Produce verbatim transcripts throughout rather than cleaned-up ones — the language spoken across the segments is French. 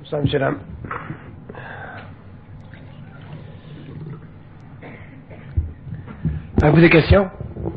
Ça, M. Ram. Avez-vous des questions?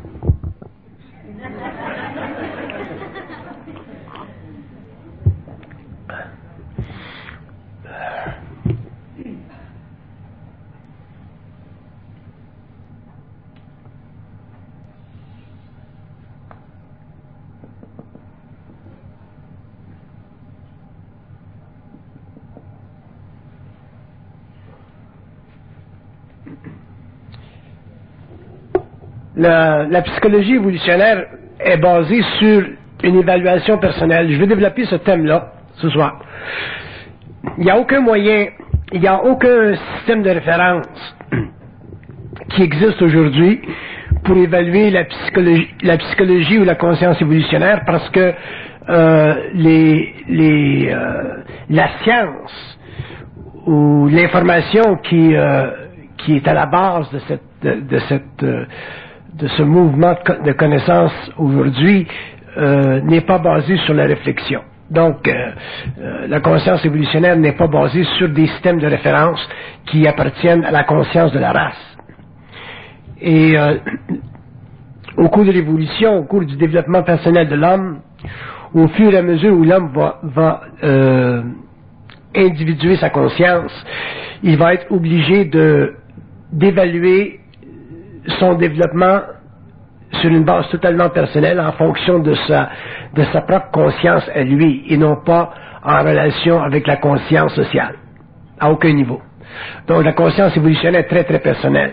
La, la psychologie évolutionnaire est basée sur une évaluation personnelle. Je vais développer ce thème-là ce soir. Il n'y a aucun moyen, il n'y a aucun système de référence qui existe aujourd'hui pour évaluer la psychologie, la psychologie ou la conscience évolutionnaire parce que euh, les, les, euh, la science ou l'information qui, euh, qui est à la base de cette, de, de cette euh, de ce mouvement de connaissance aujourd'hui euh, n'est pas basé sur la réflexion. Donc, euh, euh, la conscience évolutionnaire n'est pas basée sur des systèmes de référence qui appartiennent à la conscience de la race. Et euh, au cours de l'évolution, au cours du développement personnel de l'homme, au fur et à mesure où l'homme va, va euh, individuer sa conscience, il va être obligé de d'évaluer son développement sur une base totalement personnelle en fonction de sa, de sa propre conscience à lui et non pas en relation avec la conscience sociale, à aucun niveau. Donc la conscience évolutionnelle est très très personnelle.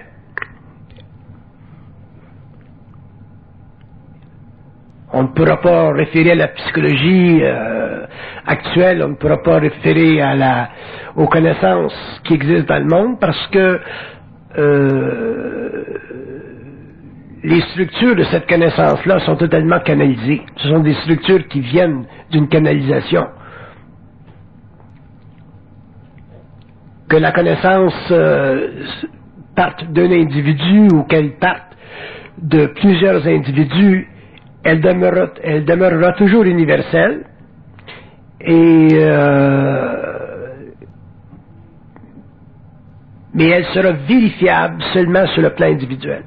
On ne pourra pas référer à la psychologie euh, actuelle, on ne pourra pas référer à la, aux connaissances qui existent dans le monde parce que euh, les structures de cette connaissance-là sont totalement canalisées. Ce sont des structures qui viennent d'une canalisation. Que la connaissance euh, parte d'un individu ou qu'elle parte de plusieurs individus, elle demeurera, elle demeurera toujours universelle et euh, mais elle sera vérifiable seulement sur le plan individuel.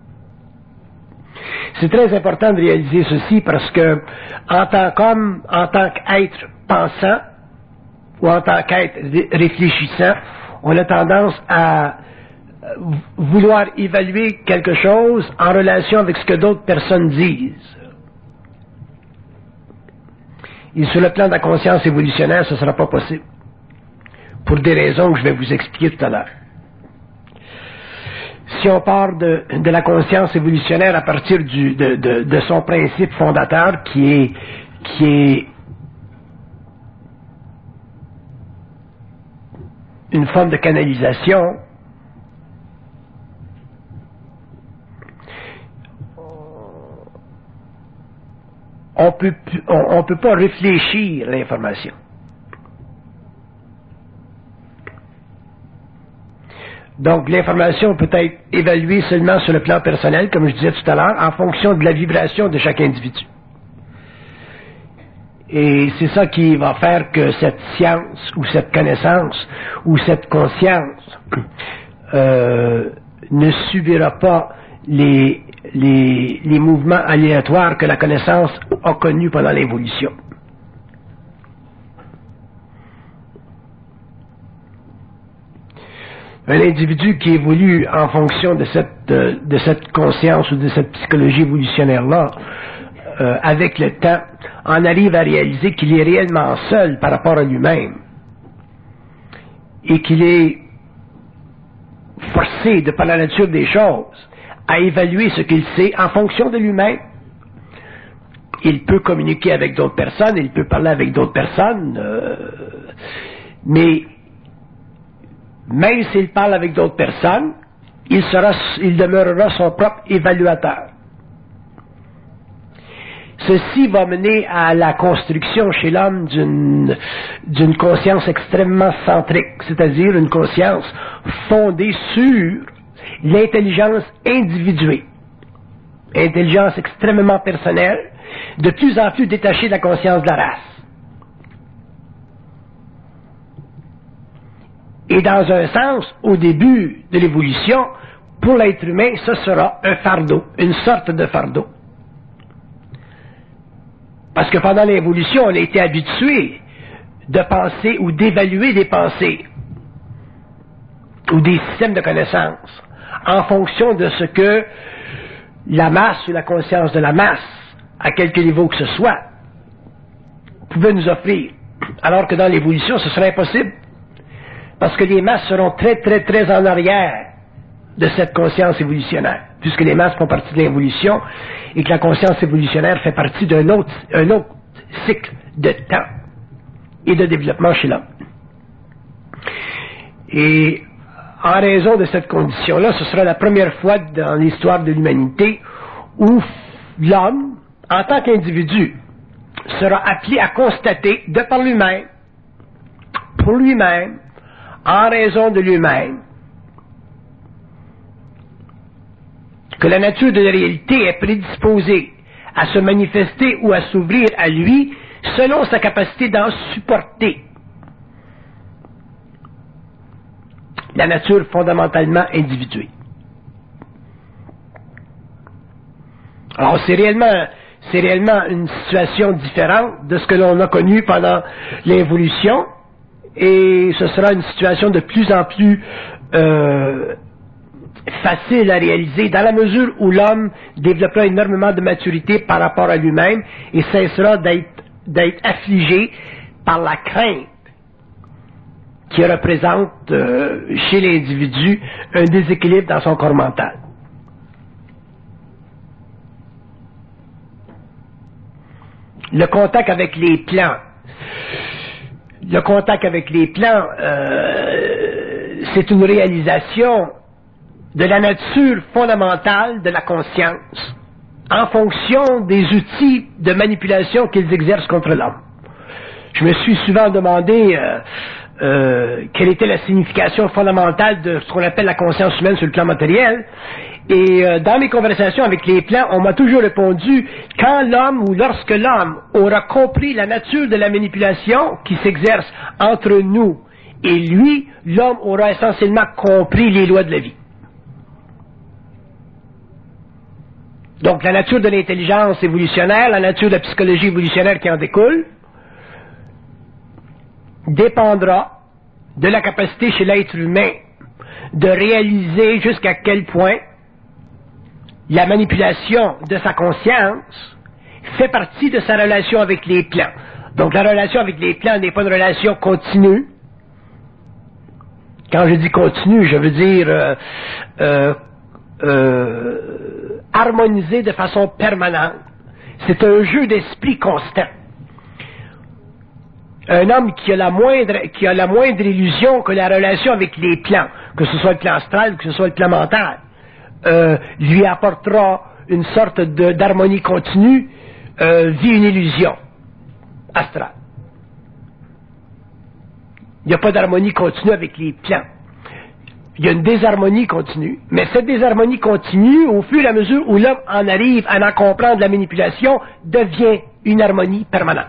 C'est très important de réaliser ceci parce que, en tant qu'homme, en tant qu'être pensant, ou en tant qu'être réfléchissant, on a tendance à vouloir évaluer quelque chose en relation avec ce que d'autres personnes disent. Et sur le plan de la conscience évolutionnaire, ce ne sera pas possible. Pour des raisons que je vais vous expliquer tout à l'heure. Si on part de, de la conscience évolutionnaire à partir du, de, de, de son principe fondateur qui est, qui est une forme de canalisation, on peut, on, on peut pas réfléchir l'information. Donc, l'information peut être évaluée seulement sur le plan personnel, comme je disais tout à l'heure, en fonction de la vibration de chaque individu. Et c'est ça qui va faire que cette science, ou cette connaissance, ou cette conscience euh, ne subira pas les, les, les mouvements aléatoires que la connaissance a connus pendant l'évolution. Un individu qui évolue en fonction de cette, de, de cette conscience ou de cette psychologie évolutionnaire-là, euh, avec le temps, en arrive à réaliser qu'il est réellement seul par rapport à lui-même et qu'il est forcé, de par la nature des choses, à évaluer ce qu'il sait en fonction de lui-même. Il peut communiquer avec d'autres personnes, il peut parler avec d'autres personnes, euh, mais même s'il parle avec d'autres personnes, il, sera, il demeurera son propre évaluateur. Ceci va mener à la construction chez l'homme d'une, d'une conscience extrêmement centrique, c'est-à-dire une conscience fondée sur l'intelligence individuée, intelligence extrêmement personnelle, de plus en plus détachée de la conscience de la race. Et dans un sens, au début de l'évolution, pour l'être humain, ce sera un fardeau, une sorte de fardeau. Parce que pendant l'évolution, on a été habitué de penser ou d'évaluer des pensées ou des systèmes de connaissances en fonction de ce que la masse ou la conscience de la masse, à quelque niveau que ce soit, pouvait nous offrir. Alors que dans l'évolution, ce serait impossible. Parce que les masses seront très, très, très en arrière de cette conscience évolutionnaire, puisque les masses font partie de l'évolution et que la conscience évolutionnaire fait partie d'un autre, un autre cycle de temps et de développement chez l'homme. Et en raison de cette condition-là, ce sera la première fois dans l'histoire de l'humanité où l'homme, en tant qu'individu, sera appelé à constater de par lui-même, pour lui-même, en raison de lui-même, que la nature de la réalité est prédisposée à se manifester ou à s'ouvrir à lui selon sa capacité d'en supporter la nature fondamentalement individuée. Alors c'est réellement, c'est réellement une situation différente de ce que l'on a connu pendant l'évolution, et ce sera une situation de plus en plus euh, facile à réaliser dans la mesure où l'homme développera énormément de maturité par rapport à lui-même et cessera d'être, d'être affligé par la crainte qui représente euh, chez l'individu un déséquilibre dans son corps mental. Le contact avec les plans. Le contact avec les plans, euh, c'est une réalisation de la nature fondamentale de la conscience en fonction des outils de manipulation qu'ils exercent contre l'homme. Je me suis souvent demandé euh, euh, quelle était la signification fondamentale de ce qu'on appelle la conscience humaine sur le plan matériel. Et euh, dans mes conversations avec les plans, on m'a toujours répondu, quand l'homme ou lorsque l'homme aura compris la nature de la manipulation qui s'exerce entre nous et lui, l'homme aura essentiellement compris les lois de la vie. Donc la nature de l'intelligence évolutionnaire, la nature de la psychologie évolutionnaire qui en découle, dépendra de la capacité chez l'être humain de réaliser jusqu'à quel point la manipulation de sa conscience fait partie de sa relation avec les plans. Donc la relation avec les plans n'est pas une relation continue. Quand je dis continue, je veux dire euh, euh, euh, harmonisée de façon permanente. C'est un jeu d'esprit constant. Un homme qui a la moindre, qui a la moindre illusion que la relation avec les plans, que ce soit le plan astral, que ce soit le plan mental, euh, lui apportera une sorte de, d'harmonie continue, euh, vit une illusion astrale. Il n'y a pas d'harmonie continue avec les plans. Il y a une désharmonie continue. Mais cette désharmonie continue, au fur et à mesure où l'homme en arrive à en comprendre la manipulation, devient une harmonie permanente.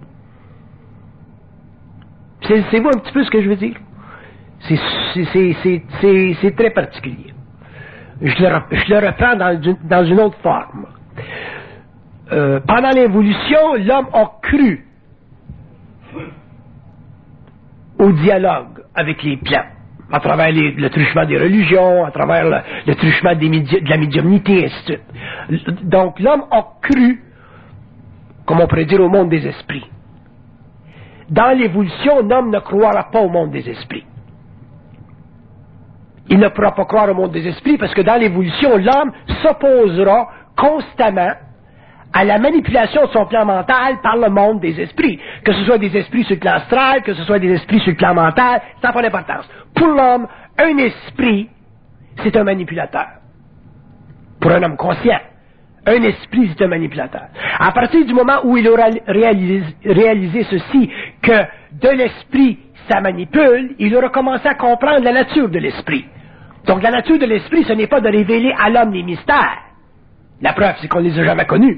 C'est, c'est vous un petit peu ce que je veux dire? C'est, c'est, c'est, c'est, c'est, c'est très particulier. Je le, je le reprends dans, dans une autre forme. Euh, pendant l'évolution, l'homme a cru au dialogue avec les plans, à travers les, le truchement des religions, à travers le, le truchement des médi- de la médiumnité, et ainsi de suite. Donc l'homme a cru, comme on pourrait dire, au monde des esprits. Dans l'évolution, l'homme ne croira pas au monde des esprits. Il ne pourra pas croire au monde des esprits parce que dans l'évolution, l'homme s'opposera constamment à la manipulation de son plan mental par le monde des esprits. Que ce soit des esprits sur le plan astral, que ce soit des esprits sur le plan mental, ça n'a pas d'importance. Pour l'homme, un esprit, c'est un manipulateur. Pour un homme conscient, un esprit, c'est un manipulateur. À partir du moment où il aura réalisé, réalisé ceci, que de l'esprit, ça manipule, il aura commencé à comprendre la nature de l'esprit. Donc la nature de l'esprit, ce n'est pas de révéler à l'homme les mystères. La preuve, c'est qu'on ne les a jamais connus.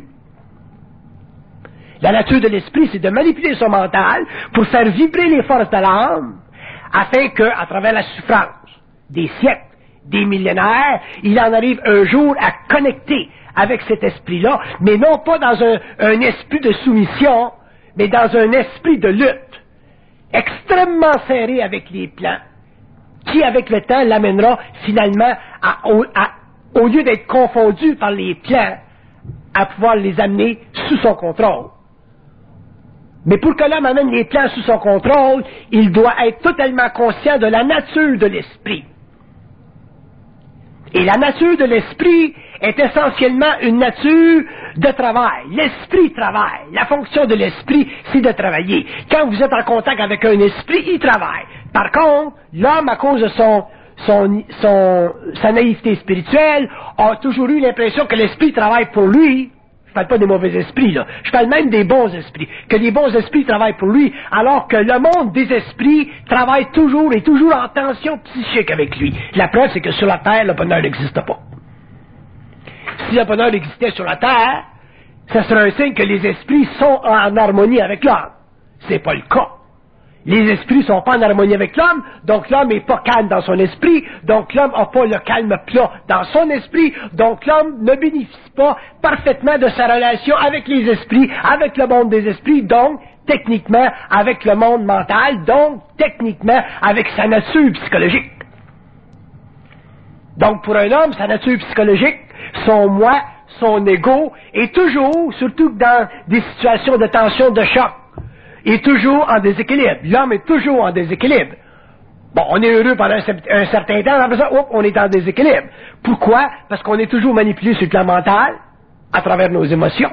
La nature de l'esprit, c'est de manipuler son mental pour faire vibrer les forces de l'âme afin que, à travers la souffrance des siècles, des millénaires, il en arrive un jour à connecter avec cet esprit-là, mais non pas dans un, un esprit de soumission, mais dans un esprit de lutte, extrêmement serré avec les plans, qui, avec le temps, l'amènera finalement, à, au, à, au lieu d'être confondu par les plans, à pouvoir les amener sous son contrôle. Mais pour que l'homme amène les plans sous son contrôle, il doit être totalement conscient de la nature de l'esprit. Et la nature de l'esprit est essentiellement une nature de travail. L'esprit travaille. La fonction de l'esprit, c'est de travailler. Quand vous êtes en contact avec un esprit, il travaille. Par contre, l'homme, à cause de son, son, son, sa naïveté spirituelle, a toujours eu l'impression que l'esprit travaille pour lui. Je parle pas des mauvais esprits, là. Je parle même des bons esprits. Que les bons esprits travaillent pour lui, alors que le monde des esprits travaille toujours et toujours en tension psychique avec lui. La preuve, c'est que sur la Terre, le bonheur n'existe pas. Si le bonheur existait sur la Terre, ça serait un signe que les esprits sont en harmonie avec l'homme. C'est pas le cas. Les esprits sont pas en harmonie avec l'homme, donc l'homme n'est pas calme dans son esprit, donc l'homme n'a pas le calme plat dans son esprit, donc l'homme ne bénéficie pas parfaitement de sa relation avec les esprits, avec le monde des esprits, donc techniquement avec le monde mental, donc techniquement avec sa nature psychologique. Donc pour un homme, sa nature psychologique, son moi, son ego, est toujours, surtout dans des situations de tension, de choc, est toujours en déséquilibre. L'homme est toujours en déséquilibre. Bon, on est heureux pendant un, un certain temps, après ça, hop, on est en déséquilibre. Pourquoi? Parce qu'on est toujours manipulé sur le plan mental, à travers nos émotions.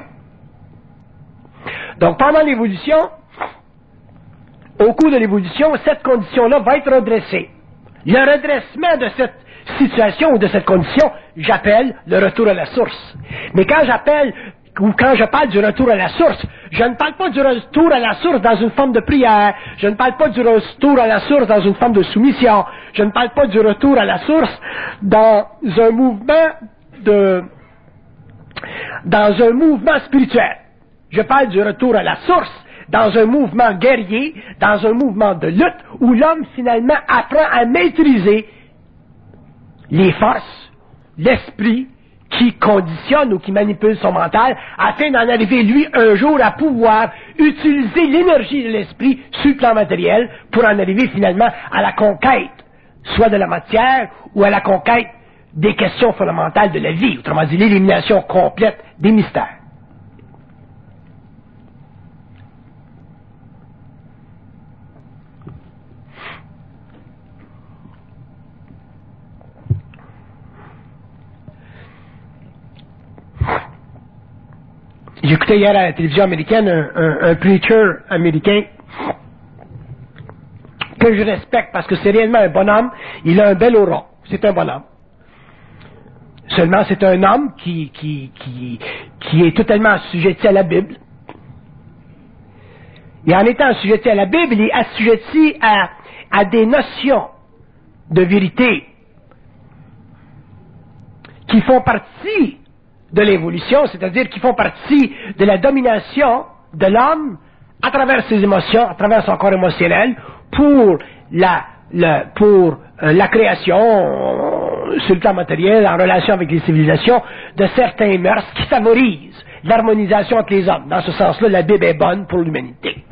Donc, pendant l'évolution, au cours de l'évolution, cette condition-là va être redressée. Le redressement de cette situation ou de cette condition, j'appelle le retour à la source. Mais quand j'appelle ou quand je parle du retour à la source, je ne parle pas du retour à la source dans une forme de prière, je ne parle pas du retour à la source dans une forme de soumission, je ne parle pas du retour à la source dans un mouvement de, dans un mouvement spirituel. Je parle du retour à la source dans un mouvement guerrier, dans un mouvement de lutte, où l'homme finalement apprend à maîtriser les forces, l'esprit, qui conditionne ou qui manipule son mental, afin d'en arriver, lui, un jour, à pouvoir utiliser l'énergie de l'esprit sur le plan matériel pour en arriver finalement à la conquête, soit de la matière ou à la conquête des questions fondamentales de la vie, autrement dit, l'élimination complète des mystères. J'écoutais hier à la télévision américaine un, un, un preacher américain que je respecte parce que c'est réellement un bonhomme. Il a un bel aura. C'est un bonhomme. Seulement, c'est un homme qui, qui, qui, qui est totalement assujetti à la Bible. Et en étant assujetti à la Bible, il est assujetti à, à des notions de vérité qui font partie de l'évolution, c'est-à-dire qui font partie de la domination de l'homme à travers ses émotions, à travers son corps émotionnel, pour la, la, pour, euh, la création, euh, sur le plan matériel, en relation avec les civilisations, de certains mœurs qui favorisent l'harmonisation entre les hommes. Dans ce sens-là, la Bible est bonne pour l'humanité.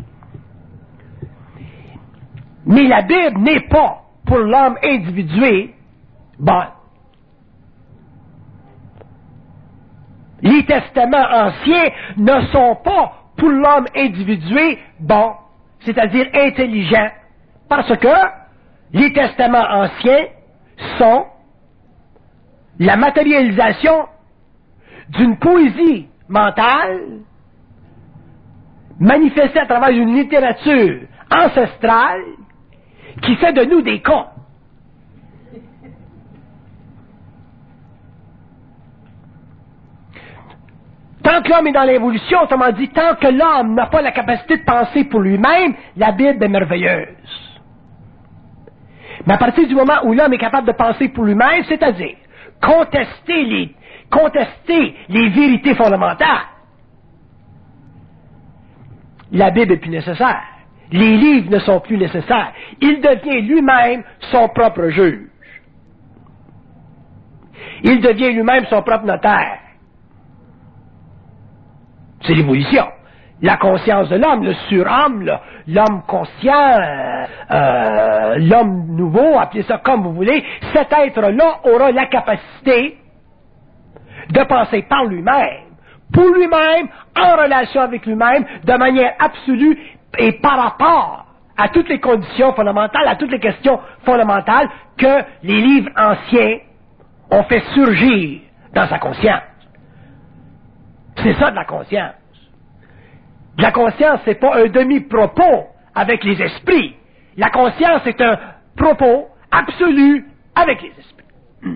Mais la Bible n'est pas, pour l'homme individué, bonne. Les testaments anciens ne sont pas, pour l'homme individué, bons, c'est-à-dire intelligents, parce que les testaments anciens sont la matérialisation d'une poésie mentale manifestée à travers une littérature ancestrale qui fait de nous des cons. Tant que l'homme est dans l'évolution, autrement dit, tant que l'homme n'a pas la capacité de penser pour lui-même, la Bible est merveilleuse. Mais à partir du moment où l'homme est capable de penser pour lui-même, c'est-à-dire contester les, contester les vérités fondamentales, la Bible est plus nécessaire. Les livres ne sont plus nécessaires. Il devient lui-même son propre juge. Il devient lui-même son propre notaire. C'est l'évolution. La conscience de l'homme, le surhomme, le, l'homme conscient, euh, l'homme nouveau, appelez ça comme vous voulez, cet être-là aura la capacité de penser par lui-même, pour lui-même, en relation avec lui-même, de manière absolue et par rapport à toutes les conditions fondamentales, à toutes les questions fondamentales que les livres anciens ont fait surgir dans sa conscience. C'est ça de la conscience. La conscience, c'est pas un demi-propos avec les esprits. La conscience est un propos absolu avec les esprits.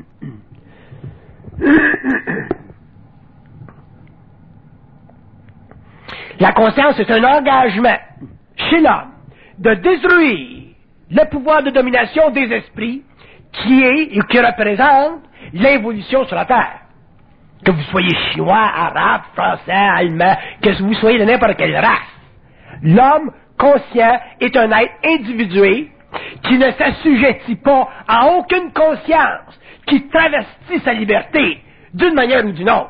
La conscience est un engagement chez l'homme de détruire le pouvoir de domination des esprits qui est et qui représente l'évolution sur la Terre. Que vous soyez chinois, arabe, français, allemand, que vous soyez de n'importe quelle race. L'homme conscient est un être individué qui ne s'assujettit pas à aucune conscience, qui travestit sa liberté d'une manière ou d'une autre.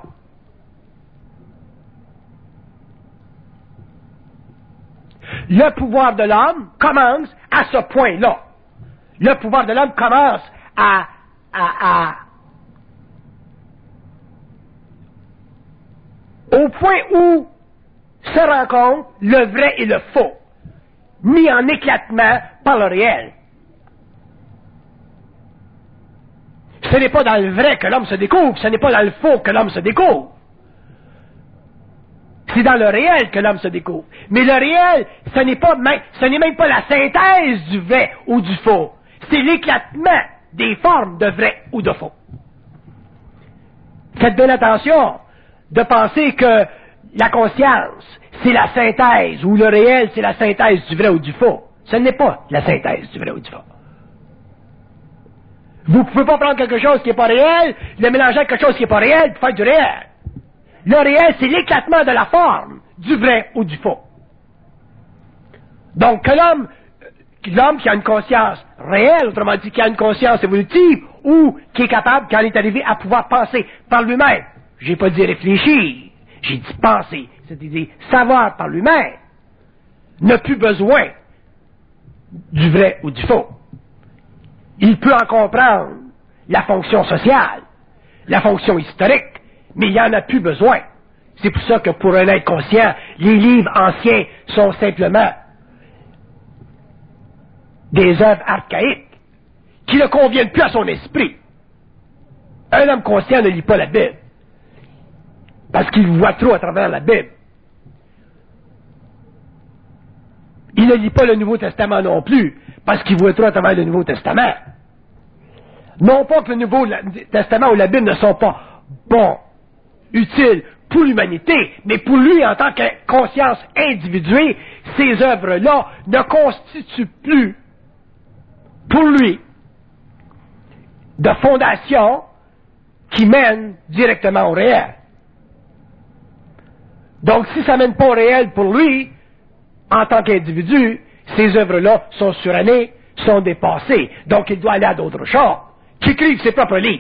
Le pouvoir de l'homme commence à ce point-là. Le pouvoir de l'homme commence à, à, à au point où se rencontrent le vrai et le faux, mis en éclatement par le réel. Ce n'est pas dans le vrai que l'homme se découvre, ce n'est pas dans le faux que l'homme se découvre. C'est dans le réel que l'homme se découvre. Mais le réel, ce n'est pas même, ce n'est même pas la synthèse du vrai ou du faux. C'est l'éclatement des formes de vrai ou de faux. Faites bien attention de penser que la conscience, c'est la synthèse, ou le réel, c'est la synthèse du vrai ou du faux. Ce n'est pas la synthèse du vrai ou du faux. Vous ne pouvez pas prendre quelque chose qui n'est pas réel, le mélanger avec quelque chose qui n'est pas réel, pour faire du réel. Le réel, c'est l'éclatement de la forme, du vrai ou du faux. Donc, que l'homme, l'homme qui a une conscience réelle, autrement dit, qui a une conscience évolutive, ou qui est capable, quand il est arrivé à pouvoir penser par lui-même, j'ai pas dit réfléchir, j'ai dit penser, c'est-à-dire savoir par lui-même, n'a plus besoin du vrai ou du faux. Il peut en comprendre la fonction sociale, la fonction historique, mais il n'y en a plus besoin. C'est pour ça que pour un être conscient, les livres anciens sont simplement des œuvres archaïques qui ne conviennent plus à son esprit. Un homme conscient ne lit pas la Bible parce qu'il voit trop à travers la Bible. Il ne lit pas le Nouveau Testament non plus parce qu'il voit trop à travers le Nouveau Testament. Non pas que le Nouveau Testament ou la Bible ne sont pas bons, utiles pour l'humanité, mais pour lui, en tant que conscience individuée, ces œuvres-là ne constituent plus, pour lui, de fondation qui mène directement au réel. Donc, si ça ne mène pas au réel pour lui, en tant qu'individu, ces œuvres-là sont surannées, sont dépassées. Donc, il doit aller à d'autres choses, qui écrivent ses propres livres.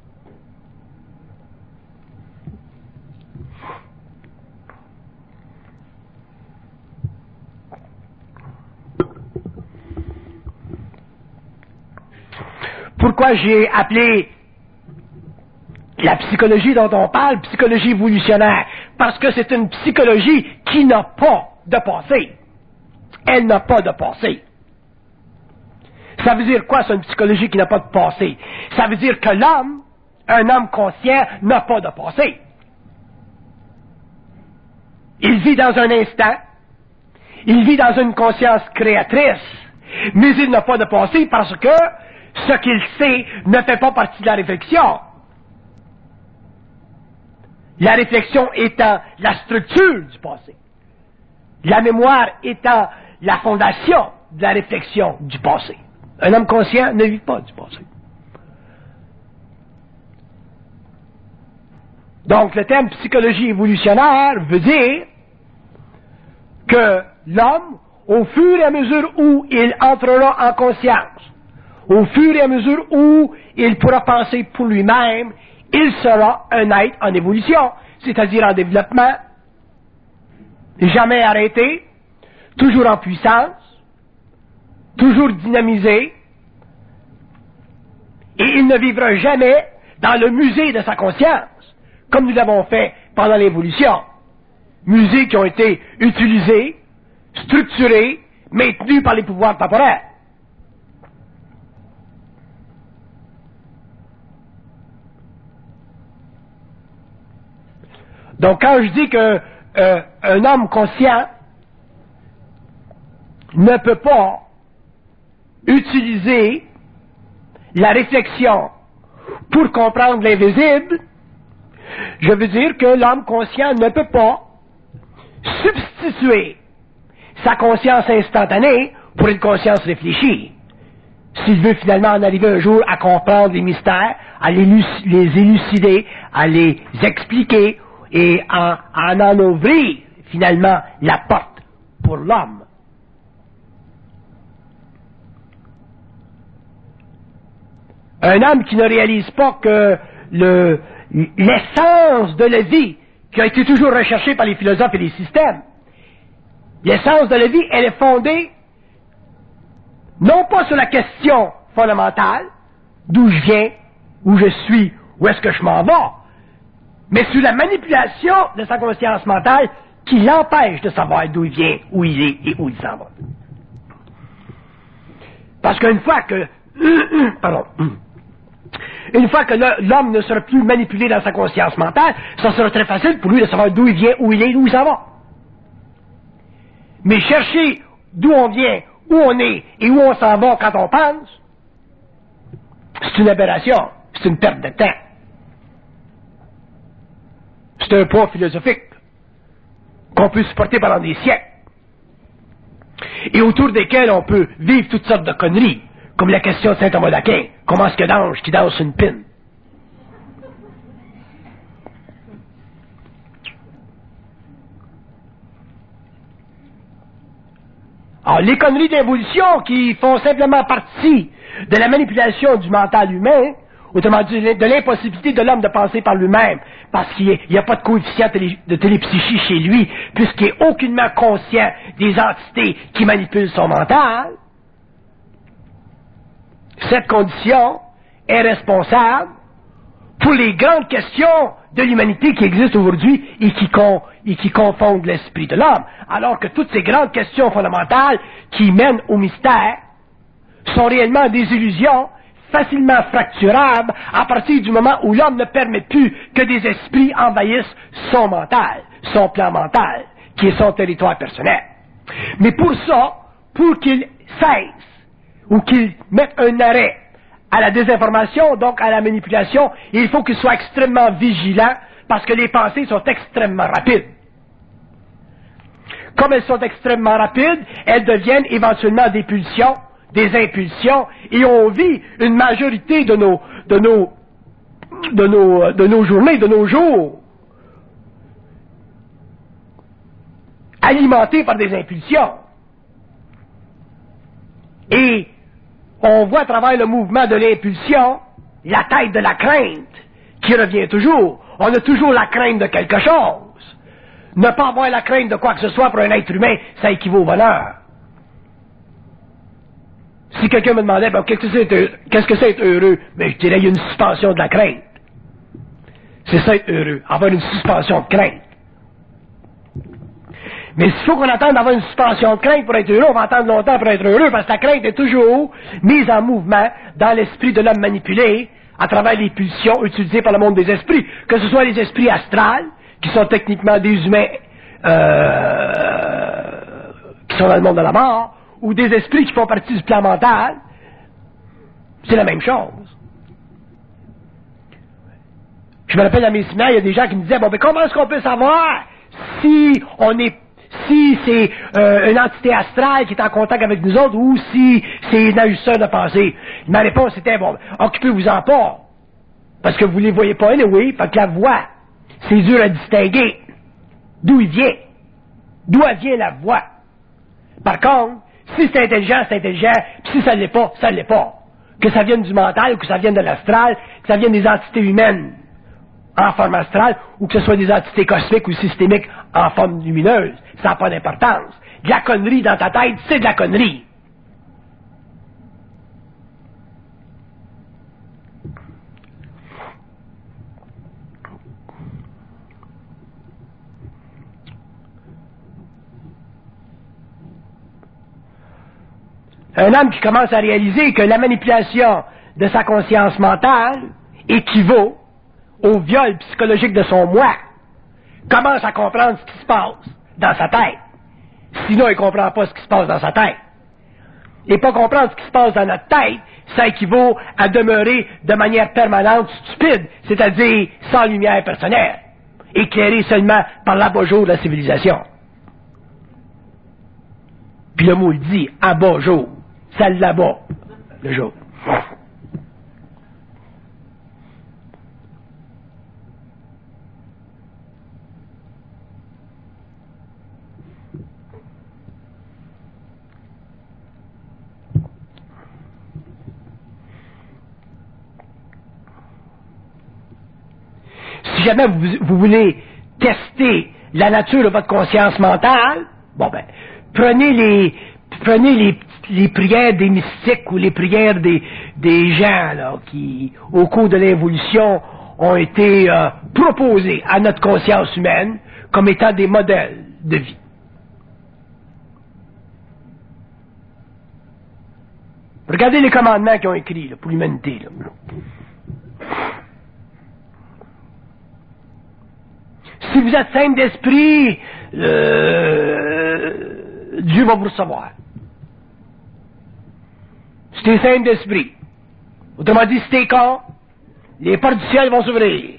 Pourquoi j'ai appelé la psychologie dont on parle psychologie évolutionnaire? Parce que c'est une psychologie qui n'a pas de passé. Elle n'a pas de passé. Ça veut dire quoi, c'est une psychologie qui n'a pas de passé? Ça veut dire que l'homme, un homme conscient, n'a pas de passé. Il vit dans un instant, il vit dans une conscience créatrice, mais il n'a pas de passé parce que ce qu'il sait ne fait pas partie de la réflexion. La réflexion étant la structure du passé. La mémoire étant la fondation de la réflexion du passé. Un homme conscient ne vit pas du passé. Donc le terme psychologie évolutionnaire veut dire que l'homme, au fur et à mesure où il entrera en conscience, au fur et à mesure où il pourra penser pour lui-même, il sera un être en évolution, c'est-à-dire en développement, jamais arrêté, toujours en puissance, toujours dynamisé, et il ne vivra jamais dans le musée de sa conscience, comme nous l'avons fait pendant l'évolution. Musées qui ont été utilisés, structurés, maintenus par les pouvoirs temporels. Donc quand je dis que euh, un homme conscient ne peut pas utiliser la réflexion pour comprendre l'invisible, je veux dire que l'homme conscient ne peut pas substituer sa conscience instantanée pour une conscience réfléchie. S'il veut finalement en arriver un jour à comprendre les mystères, à les, les élucider, à les expliquer et à, à en ouvrir finalement la porte pour l'homme. Un homme qui ne réalise pas que le, l'essence de la vie, qui a été toujours recherchée par les philosophes et les systèmes, l'essence de la vie, elle est fondée non pas sur la question fondamentale, d'où je viens, où je suis, où est-ce que je m'en vais, mais sur la manipulation de sa conscience mentale qui l'empêche de savoir d'où il vient, où il est et où il s'en va. Parce qu'une fois que pardon, une fois que l'homme ne sera plus manipulé dans sa conscience mentale, ça sera très facile pour lui de savoir d'où il vient, où il est, où il s'en va. Mais chercher d'où on vient, où on est et où on s'en va quand on pense, c'est une aberration, c'est une perte de temps. C'est un poids philosophique qu'on peut supporter pendant des siècles et autour desquels on peut vivre toutes sortes de conneries, comme la question de saint Thomas d'Aquin. Comment est-ce que d'ange qui danse une pine? Alors, les conneries d'évolution qui font simplement partie de la manipulation du mental humain, autrement dit, de l'impossibilité de l'homme de penser par lui-même, parce qu'il n'y a pas de coefficient de télépsychie chez lui, puisqu'il n'est aucunement conscient des entités qui manipulent son mental. Cette condition est responsable pour les grandes questions de l'humanité qui existent aujourd'hui et qui, con, et qui confondent l'esprit de l'homme. Alors que toutes ces grandes questions fondamentales qui mènent au mystère sont réellement des illusions facilement fracturables à partir du moment où l'homme ne permet plus que des esprits envahissent son mental, son plan mental, qui est son territoire personnel. Mais pour ça, pour qu'il cesse ou qu'il mette un arrêt à la désinformation, donc à la manipulation, il faut qu'il soit extrêmement vigilant parce que les pensées sont extrêmement rapides. Comme elles sont extrêmement rapides, elles deviennent éventuellement des pulsions, des impulsions, et on vit une majorité de nos, de nos, de nos, de nos journées, de nos jours, alimentées par des impulsions. Et on voit à travers le mouvement de l'impulsion la tête de la crainte qui revient toujours. On a toujours la crainte de quelque chose. Ne pas avoir la crainte de quoi que ce soit pour un être humain, ça équivaut au bonheur. Si quelqu'un me demandait, ben, qu'est-ce que c'est, qu'est-ce que c'est être heureux? Ben, je dirais, il y a une suspension de la crainte. C'est ça être heureux, avoir une suspension de crainte. Mais s'il faut qu'on attende d'avoir une suspension de crainte pour être heureux, on va attendre longtemps pour être heureux, parce que la crainte est toujours mise en mouvement dans l'esprit de l'homme manipulé, à travers les pulsions utilisées par le monde des esprits, que ce soit les esprits astrales, qui sont techniquement des humains euh, qui sont dans le monde de la mort, ou des esprits qui font partie du plan mental, c'est la même chose. Je me rappelle dans mes séminaires, il y a des gens qui me disaient, bon, mais comment est-ce qu'on peut savoir si on est si c'est euh, une entité astrale qui est en contact avec nous autres ou si c'est une ajusteur de pensée? Ma réponse était, bon, occupez-vous-en pas, parce que vous ne les voyez pas, anyway, fait que la voix, c'est dur à distinguer d'où il vient, d'où elle vient la voix. Par contre, si c'est intelligent, c'est intelligent, puis si ça ne l'est pas, ça ne l'est pas. Que ça vienne du mental, ou que ça vienne de l'astral, que ça vienne des entités humaines en forme astrale, ou que ce soit des entités cosmiques ou systémiques en forme lumineuse, ça n'a pas d'importance. De la connerie dans ta tête, c'est de la connerie. Un homme qui commence à réaliser que la manipulation de sa conscience mentale équivaut au viol psychologique de son moi, commence à comprendre ce qui se passe dans sa tête. Sinon, il ne comprend pas ce qui se passe dans sa tête. Et pas comprendre ce qui se passe dans notre tête, ça équivaut à demeurer de manière permanente stupide, c'est-à-dire sans lumière personnelle, éclairé seulement par l'abat-jour de la civilisation. Puis le mot le dit, abat-jour, ça l'abat, le jour. Si jamais vous, vous voulez tester la nature de votre conscience mentale, bon ben, prenez les, prenez les, les prières des mystiques ou les prières des, des gens là, qui, au cours de l'évolution, ont été euh, proposés à notre conscience humaine comme étant des modèles de vie. Regardez les commandements qu'ils ont écrits là, pour l'humanité. Là. Si vous êtes simple d'esprit, euh, Dieu va vous recevoir. Si tu es simple d'esprit, autrement dit, si tu es con, les portes du ciel vont s'ouvrir.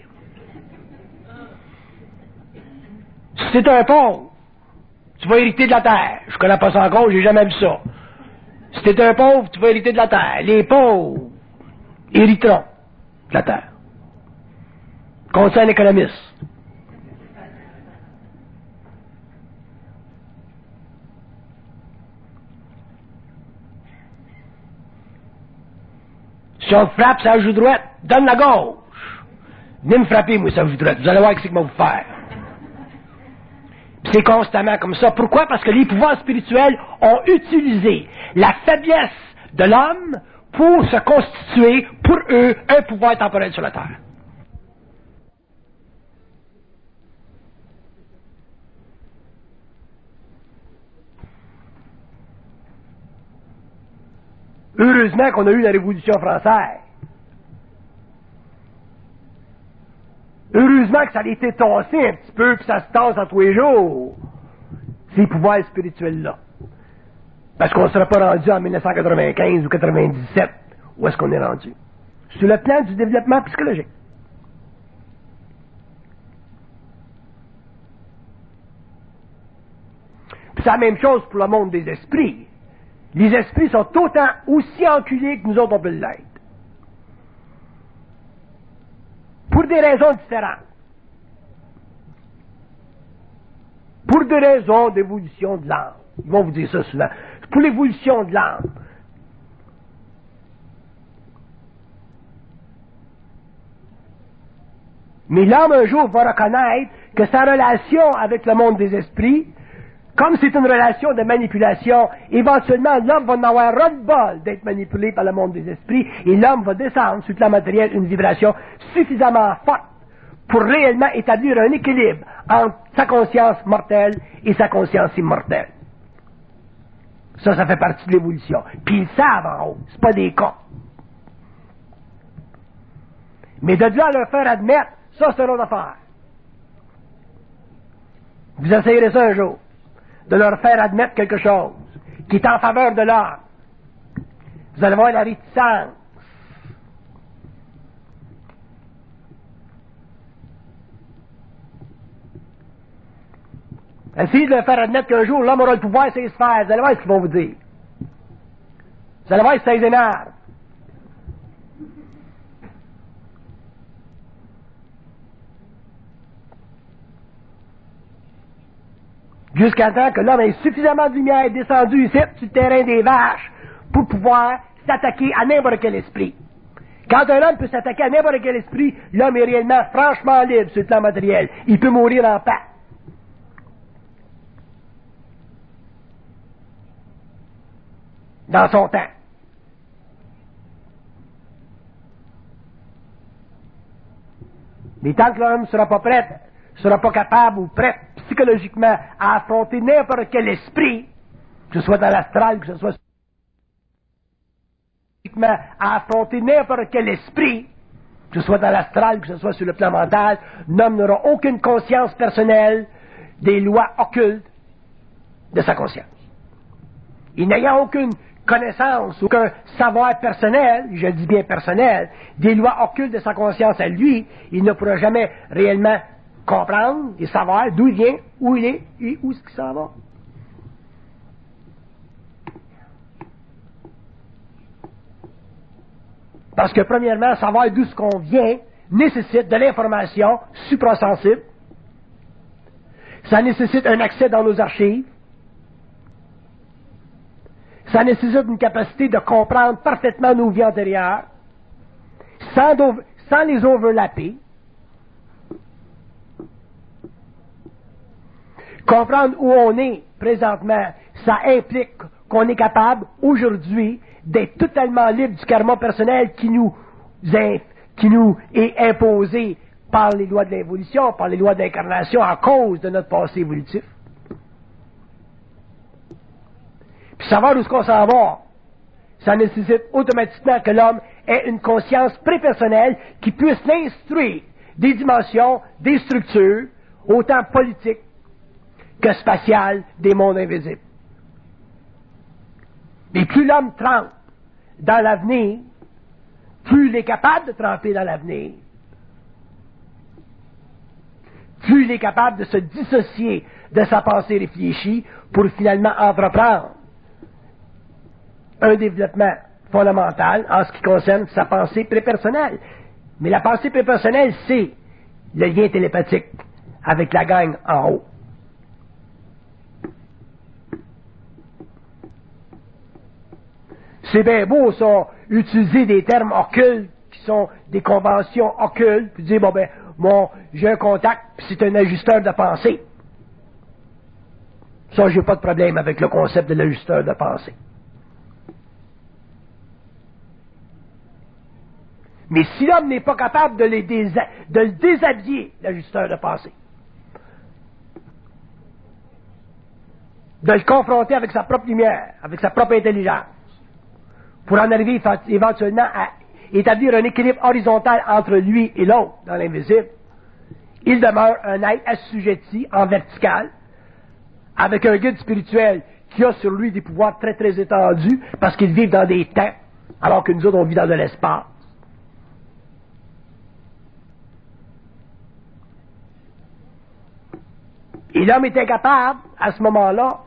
Si tu es un pauvre, tu vas hériter de la terre. Je connais pas ça encore, j'ai jamais vu ça. Si tu es un pauvre, tu vas hériter de la terre. Les pauvres hériteront de la terre. Conseil un économiste. Si on te frappe, ça joue droite, donne la gauche. Venez me frapper, moi, ça joue droite. Vous allez voir ce que je vais vous faire. Puis c'est constamment comme ça. Pourquoi? Parce que les pouvoirs spirituels ont utilisé la faiblesse de l'homme pour se constituer, pour eux, un pouvoir temporel sur la terre. Heureusement qu'on a eu la Révolution française. Heureusement que ça a été tassé un petit peu, puis ça se tasse à tous les jours. Ces pouvoirs spirituels-là. Parce qu'on ne serait pas rendu en dix-neuf cent quatre-vingt-quinze ou quatre-vingt-dix-sept. Où est-ce qu'on est rendu? Sur le plan du développement psychologique. Puis c'est la même chose pour le monde des esprits. Les esprits sont autant aussi enculés que nous autres on peut l'être. Pour des raisons différentes. Pour des raisons d'évolution de l'âme. Ils vont vous dire ça souvent. Pour l'évolution de l'âme. Mais l'homme un jour va reconnaître que sa relation avec le monde des esprits, comme c'est une relation de manipulation, éventuellement l'homme va en avoir ras-le-bol d'être manipulé par le monde des esprits et l'homme va descendre sur le plan matériel une vibration suffisamment forte pour réellement établir un équilibre entre sa conscience mortelle et sa conscience immortelle. Ça, ça fait partie de l'évolution. Puis ils savent en haut, c'est pas des cons. Mais de là à leur faire admettre, ça c'est une autre affaire. Vous essayerez ça un jour. De leur faire admettre quelque chose qui est en faveur de l'homme. Vous allez voir la réticence. Essayez de leur faire admettre qu'un jour l'homme aura le pouvoir sur les sphères. Vous allez voir ce qu'ils vont vous dire. Vous allez voir si ça les énerve. Jusqu'à temps que l'homme ait suffisamment de lumière descendu ici, sur le terrain des vaches, pour pouvoir s'attaquer à n'importe quel esprit. Quand un homme peut s'attaquer à n'importe quel esprit, l'homme est réellement franchement libre sur le plan matériel. Il peut mourir en paix. Dans son temps. Mais tant que l'homme ne sera pas prêt, ne sera pas capable ou prêt psychologiquement à affronter n'importe quel esprit, que ce soit dans l'astral, que ce soit à affronter n'importe quel esprit, que ce soit dans l'astral, que ce soit sur le plan mental, l'homme n'aura aucune conscience personnelle des lois occultes de sa conscience. Il n'ayant aucune connaissance, aucun savoir personnel, je dis bien personnel, des lois occultes de sa conscience à lui, il ne pourra jamais réellement comprendre et savoir d'où il vient, où il est et où est-ce qu'il s'en va. Parce que, premièrement, savoir d'où ce qu'on vient nécessite de l'information suprasensible. Ça nécessite un accès dans nos archives. Ça nécessite une capacité de comprendre parfaitement nos vies antérieures, sans, sans les overlapper. Comprendre où on est présentement, ça implique qu'on est capable, aujourd'hui, d'être totalement libre du karma personnel qui nous, qui nous est imposé par les lois de l'évolution, par les lois de l'incarnation, à cause de notre passé évolutif. Puis savoir où est-ce qu'on s'en va, ça nécessite automatiquement que l'homme ait une conscience prépersonnelle qui puisse l'instruire des dimensions, des structures, autant politiques que spatiales des mondes invisibles. Et plus l'homme trempe dans l'avenir, plus il est capable de tremper dans l'avenir, plus il est capable de se dissocier de sa pensée réfléchie pour finalement entreprendre un développement fondamental en ce qui concerne sa pensée prépersonnelle. Mais la pensée prépersonnelle, c'est le lien télépathique avec la gang en haut. C'est bien beau, ça, utiliser des termes occultes qui sont des conventions occultes, puis dire, bon ben, bon, j'ai un contact, puis c'est un ajusteur de pensée. Ça, j'ai pas de problème avec le concept de l'ajusteur de pensée. Mais si l'homme n'est pas capable de, les désa- de le déshabiller, l'ajusteur de pensée, de le confronter avec sa propre lumière, avec sa propre intelligence, pour en arriver éventuellement à établir un équilibre horizontal entre lui et l'autre dans l'invisible, il demeure un être assujetti en vertical, avec un guide spirituel qui a sur lui des pouvoirs très très étendus, parce qu'il vit dans des temps, alors que nous autres on vit dans de l'espace. Et l'homme est incapable, à ce moment-là,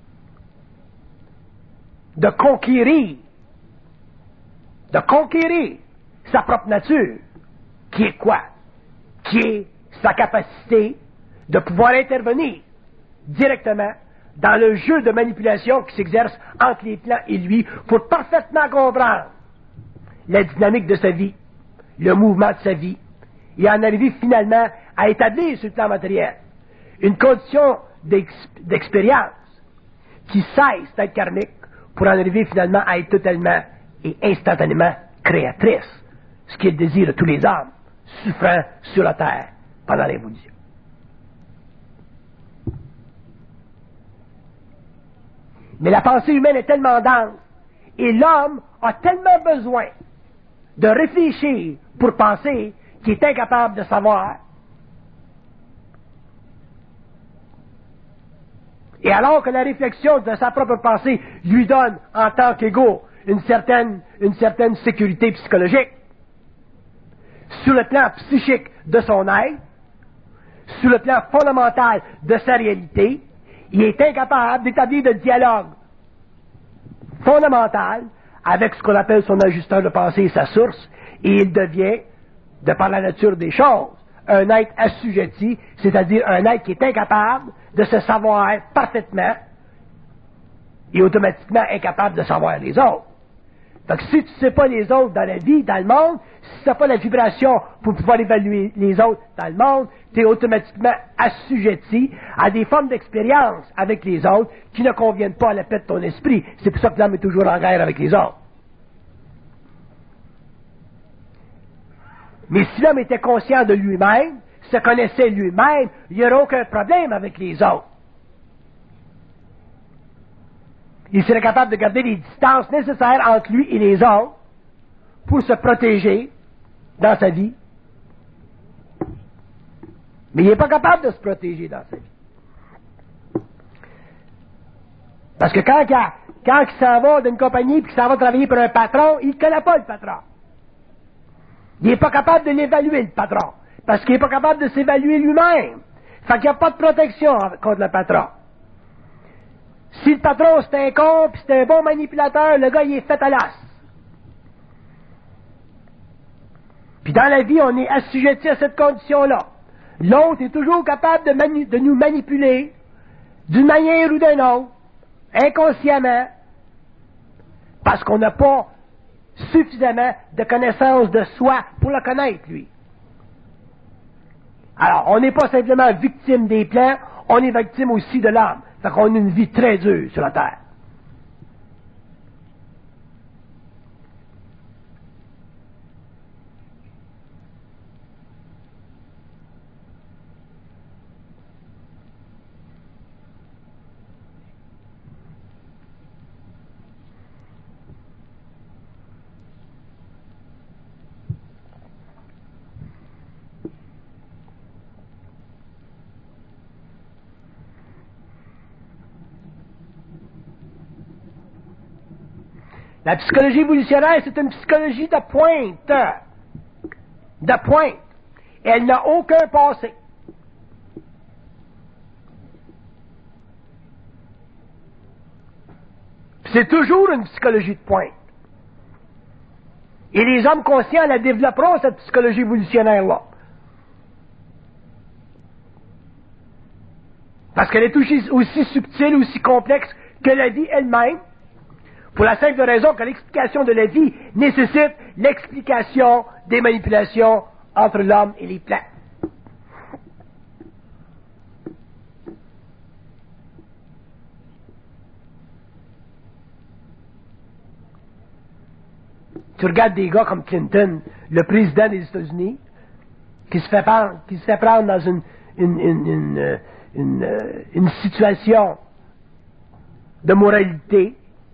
de conquérir, de conquérir sa propre nature, qui est quoi? Qui est sa capacité de pouvoir intervenir directement dans le jeu de manipulation qui s'exerce entre les plans et lui pour parfaitement comprendre la dynamique de sa vie, le mouvement de sa vie, et en arriver finalement à établir sur le plan matériel une condition d'ex- d'expérience qui cesse d'être karmique pour en arriver finalement à être totalement et instantanément créatrice, ce qui est le désir de tous les hommes souffrant sur la terre pendant l'évolution. Mais la pensée humaine est tellement dense et l'homme a tellement besoin de réfléchir pour penser qu'il est incapable de savoir. Et alors que la réflexion de sa propre pensée lui donne, en tant qu'égo, une certaine, une certaine sécurité psychologique, sur le plan psychique de son être, sur le plan fondamental de sa réalité, il est incapable d'établir de dialogue fondamental avec ce qu'on appelle son ajusteur de pensée et sa source, et il devient, de par la nature des choses, un être assujetti, c'est-à-dire un être qui est incapable de se savoir parfaitement et automatiquement incapable de savoir les autres. Donc, si tu ne sais pas les autres dans la vie, dans le monde, si tu n'as pas la vibration pour pouvoir évaluer les autres dans le monde, tu es automatiquement assujetti à des formes d'expérience avec les autres qui ne conviennent pas à la paix de ton esprit. C'est pour ça que l'homme est toujours en guerre avec les autres. Mais si l'homme était conscient de lui-même, se connaissait lui-même, il n'y aurait aucun problème avec les autres. Il serait capable de garder les distances nécessaires entre lui et les autres pour se protéger dans sa vie. Mais il n'est pas capable de se protéger dans sa vie. Parce que quand, il, a, quand il s'en va d'une compagnie et qu'il s'en va travailler pour un patron, il ne connaît pas le patron. Il n'est pas capable de l'évaluer, le patron. Parce qu'il n'est pas capable de s'évaluer lui-même. Fait qu'il n'y a pas de protection contre le patron. Si le patron c'est un con, puis c'est un bon manipulateur, le gars il est fait à l'as. Puis dans la vie, on est assujetti à cette condition-là. L'autre est toujours capable de, manu- de nous manipuler d'une manière ou d'une autre, inconsciemment, parce qu'on n'a pas suffisamment de connaissance de soi pour le connaître, lui. Alors, on n'est pas simplement victime des plans, on est victime aussi de l'âme. Fait qu'on a une vie très dure sur la terre. La psychologie évolutionnaire, c'est une psychologie de pointe. De pointe. Elle n'a aucun passé. C'est toujours une psychologie de pointe. Et les hommes conscients la développeront, cette psychologie évolutionnaire-là. Parce qu'elle est aussi, aussi subtile, aussi complexe que la vie elle-même, pour la simple raison que l'explication de la vie nécessite l'explication des manipulations entre l'homme et les plantes. Tu regardes des gars comme Clinton, le président des États-Unis, qui se fait prendre, qui se fait prendre dans une, une, une, une, une, une situation de moralité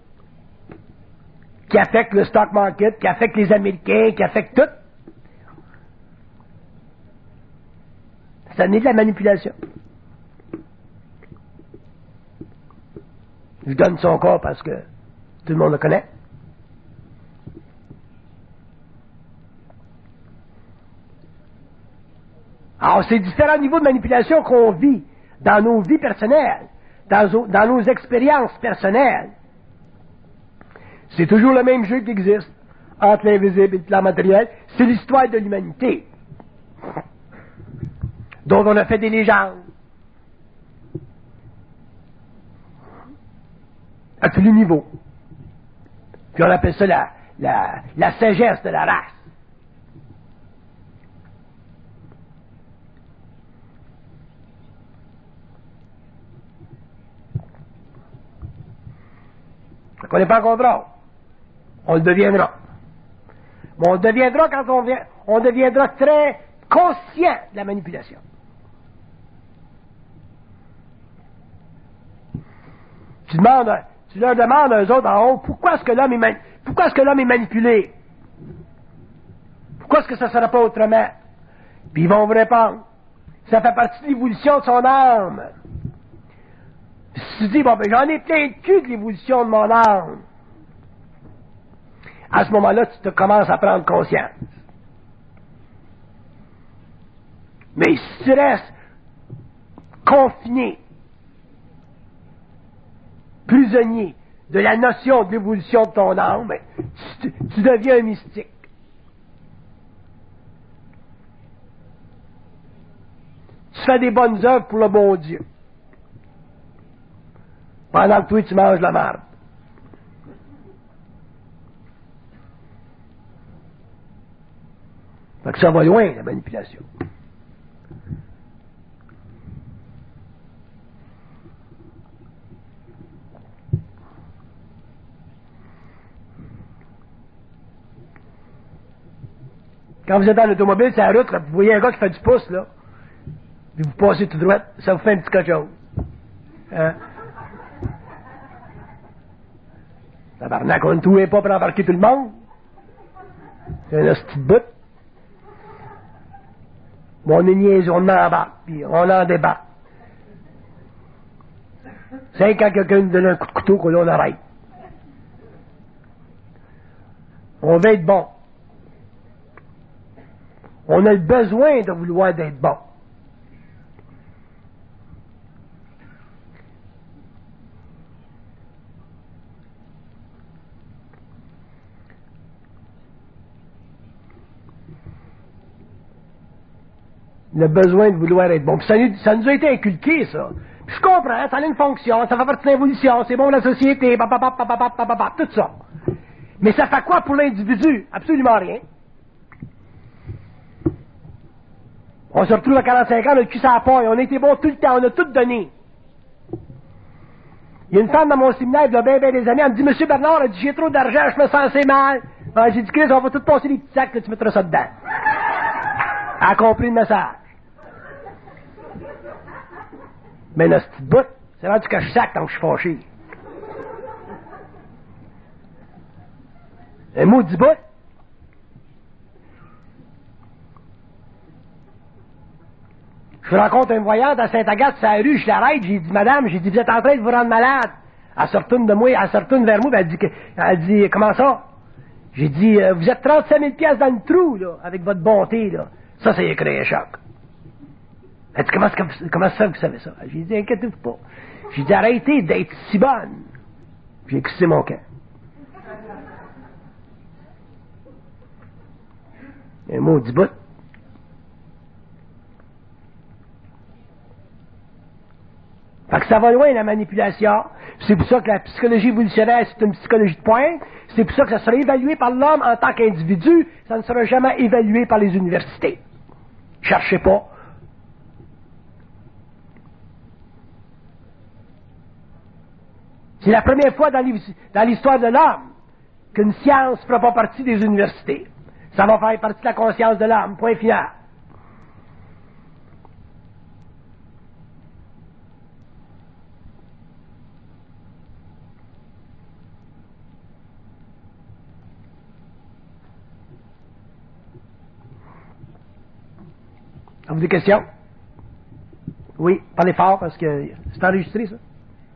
qui affecte le stock market, qui affecte les Américains, qui affecte tout. Ça n'est de la manipulation. Je donne son corps parce que tout le monde le connaît. Alors, c'est différents niveaux de manipulation qu'on vit dans nos vies personnelles, dans, dans nos expériences personnelles. C'est toujours le même jeu qui existe entre l'invisible et le plan matériel. C'est l'histoire de l'humanité, dont on a fait des légendes à tous les niveaux. Puis on appelle ça la, la, la sagesse de la race. On n'est pas encore drôle. On le deviendra. Mais on le deviendra quand on, vient, on deviendra très conscient de la manipulation. Tu, demandes, tu leur demandes à eux autres en haut, pourquoi est-ce que l'homme est, mani- pourquoi est-ce que l'homme est manipulé? Pourquoi est-ce que ça ne serait pas autrement? Puis ils vont vous répondre. Ça fait partie de l'évolution de son âme. Si tu dis, bon, ben j'en ai plein de cul de l'évolution de mon âme. À ce moment-là, tu te commences à prendre conscience. Mais si tu restes confiné, prisonnier de la notion de l'évolution de ton âme, ben, tu, tu deviens un mystique. tu fais des bonnes œuvres pour le bon Dieu. Pendant que toi, tu manges la merde. Fait que ça va loin, la manipulation. Quand vous êtes dans l'automobile, c'est la route, là, vous voyez un gars qui fait du pouce, là, puis vous passez tout droit, ça vous fait un petit quelque chose. Hein? Tabarnak, on ne trouvait pas pour embarquer tout le monde. C'est un hostie de bout. Bon, on est niaiseux, on en embarque, puis on en débarque. C'est quand quelqu'un nous donne un coup de couteau qu'on l'on arrête. On veut être bon. On a le besoin de vouloir d'être bon. Le besoin de vouloir être bon. Puis ça, ça nous a été inculqué, ça. Puis je comprends, ça a une fonction, ça fait partie de l'évolution, c'est bon la société, papapap, papapap, papapap, tout ça. Mais ça fait quoi pour l'individu? Absolument rien. On se retrouve à quarante-cinq ans, on a le cul sur la paille, on a été bon tout le temps, on a tout donné. Il y a une femme dans mon séminaire, il y a bien, bien des années, elle me dit, Monsieur Bernard, elle dit, j'ai trop d'argent, je me sens assez mal. Alors, j'ai dit, Chris, on va tout passer des petits sacs, là, tu mettras ça dedans. Elle a compris le message. Mais là, ce petit bout, c'est rendu que je sac quand je suis fâché. Un mot du bout. Je rencontre un voyante à Saint-Agathe, sur la rue, je l'arrête, j'ai dit, madame, j'ai dit, vous êtes en train de vous rendre malade. Elle se retourne de moi, elle se retourne vers moi, elle dit, elle dit, comment ça? J'ai dit, euh, vous êtes trente-cinq mille piastres dans le trou, là, avec votre bonté, là. Ça, ça y a créé un choc. Elle dit, comment, comment ça vous savez ça? J'ai dit, inquiétez-vous pas. J'ai dit, arrêtez d'être si bonne. J'ai écouté mon camp. Un mot du bout. Fait que ça va loin, la manipulation. C'est pour ça que la psychologie évolutionnaire, c'est une psychologie de pointe. C'est pour ça que ça sera évalué par l'homme en tant qu'individu. Ça ne sera jamais évalué par les universités. Cherchez pas. C'est la première fois dans l'histoire de l'homme qu'une science ne fera pas partie des universités. Ça va faire partie de la conscience de l'homme. Point final. Avez-vous des questions? Oui, parlez fort parce que c'est enregistré, ça.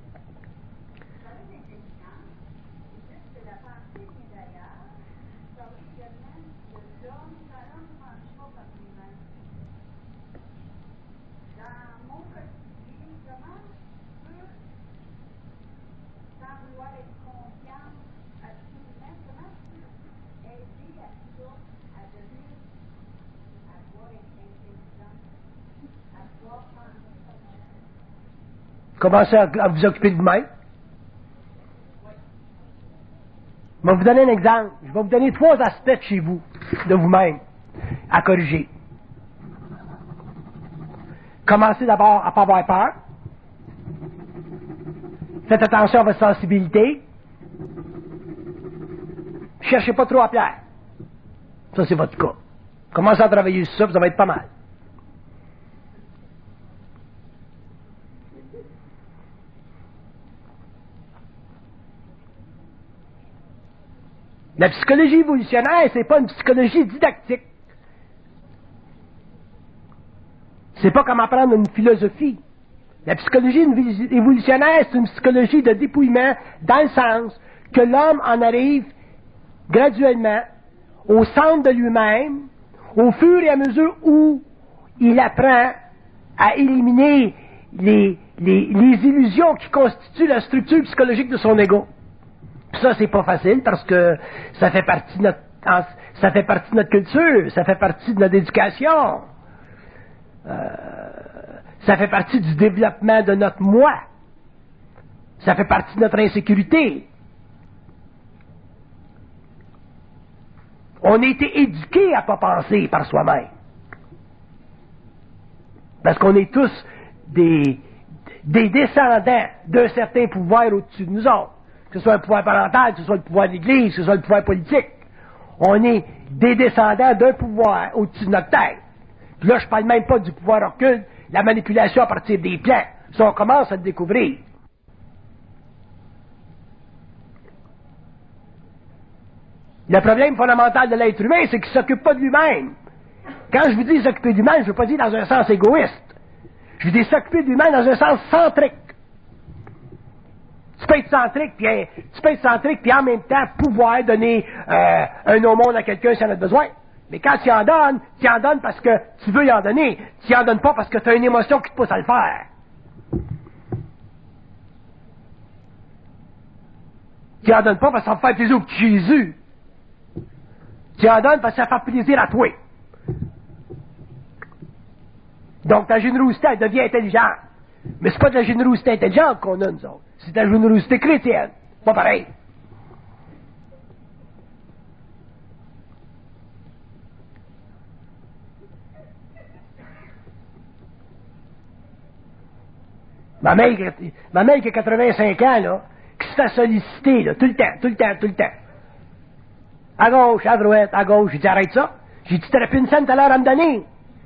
Commencez à, à vous occuper de vous-même. Je vais vous donner un exemple. Je vais vous donner trois aspects de chez vous, de vous-même, à corriger. Commencez d'abord à ne pas avoir peur. Faites attention à votre sensibilité. Cherchez pas trop à plaire. Ça, c'est votre cas. Commencez à travailler sur ça, puis ça va être pas mal. La psychologie évolutionnaire, c'est pas une psychologie didactique. C'est pas comme apprendre une philosophie. La psychologie évolutionnaire, c'est une psychologie de dépouillement dans le sens que l'homme en arrive graduellement au centre de lui-même, au fur et à mesure où il apprend à éliminer les, les, les illusions qui constituent la structure psychologique de son ego. Ça, c'est pas facile parce que ça fait partie de notre, ça fait partie de notre culture, ça fait partie de notre éducation. Euh, ça fait partie du développement de notre moi. Ça fait partie de notre insécurité. On a été éduqués à ne pas penser par soi-même. Parce qu'on est tous des, des descendants d'un certain pouvoir au-dessus de nous autres. Que ce soit le pouvoir parental, que ce soit le pouvoir de l'Église, que ce soit le pouvoir politique. On est des descendants d'un pouvoir au-dessus de notre tête. Puis là, je parle même pas du pouvoir occulte, la manipulation à partir des plans. Ça, on commence à le découvrir. Le problème fondamental de l'être humain, c'est qu'il ne s'occupe pas de lui-même. Quand je vous dis s'occuper de lui-même, je ne veux pas dire dans un sens égoïste. Je veux dire s'occuper de lui-même dans un sens centrique. Tu peux être centrique, puis tu peux être centrique, puis en même temps pouvoir donner euh, un au monde à quelqu'un s'il en a besoin. Mais quand tu en donnes, tu en donnes parce que tu veux y en donner. Tu en donnes pas parce que tu as une émotion qui te pousse à le faire. Tu en donnes pas parce que ça va faire plaisir au petit Jésus. Tu en donnes parce que ça fait plaisir à toi. Donc ta générosité, elle devient intelligente. Mais c'est pas de la générosité intelligente qu'on a, nous autres. C'est de la générosité chrétienne. Pas pareil. Ma mère, ma mère qui a quatre-vingt-cinq ans, là, qui se fait solliciter, là, tout le temps, tout le temps, tout le temps. À gauche, à droite, à gauche. J'ai dit, arrête ça. J'ai dit, t'aurais plus une scène tout à l'heure à me donner.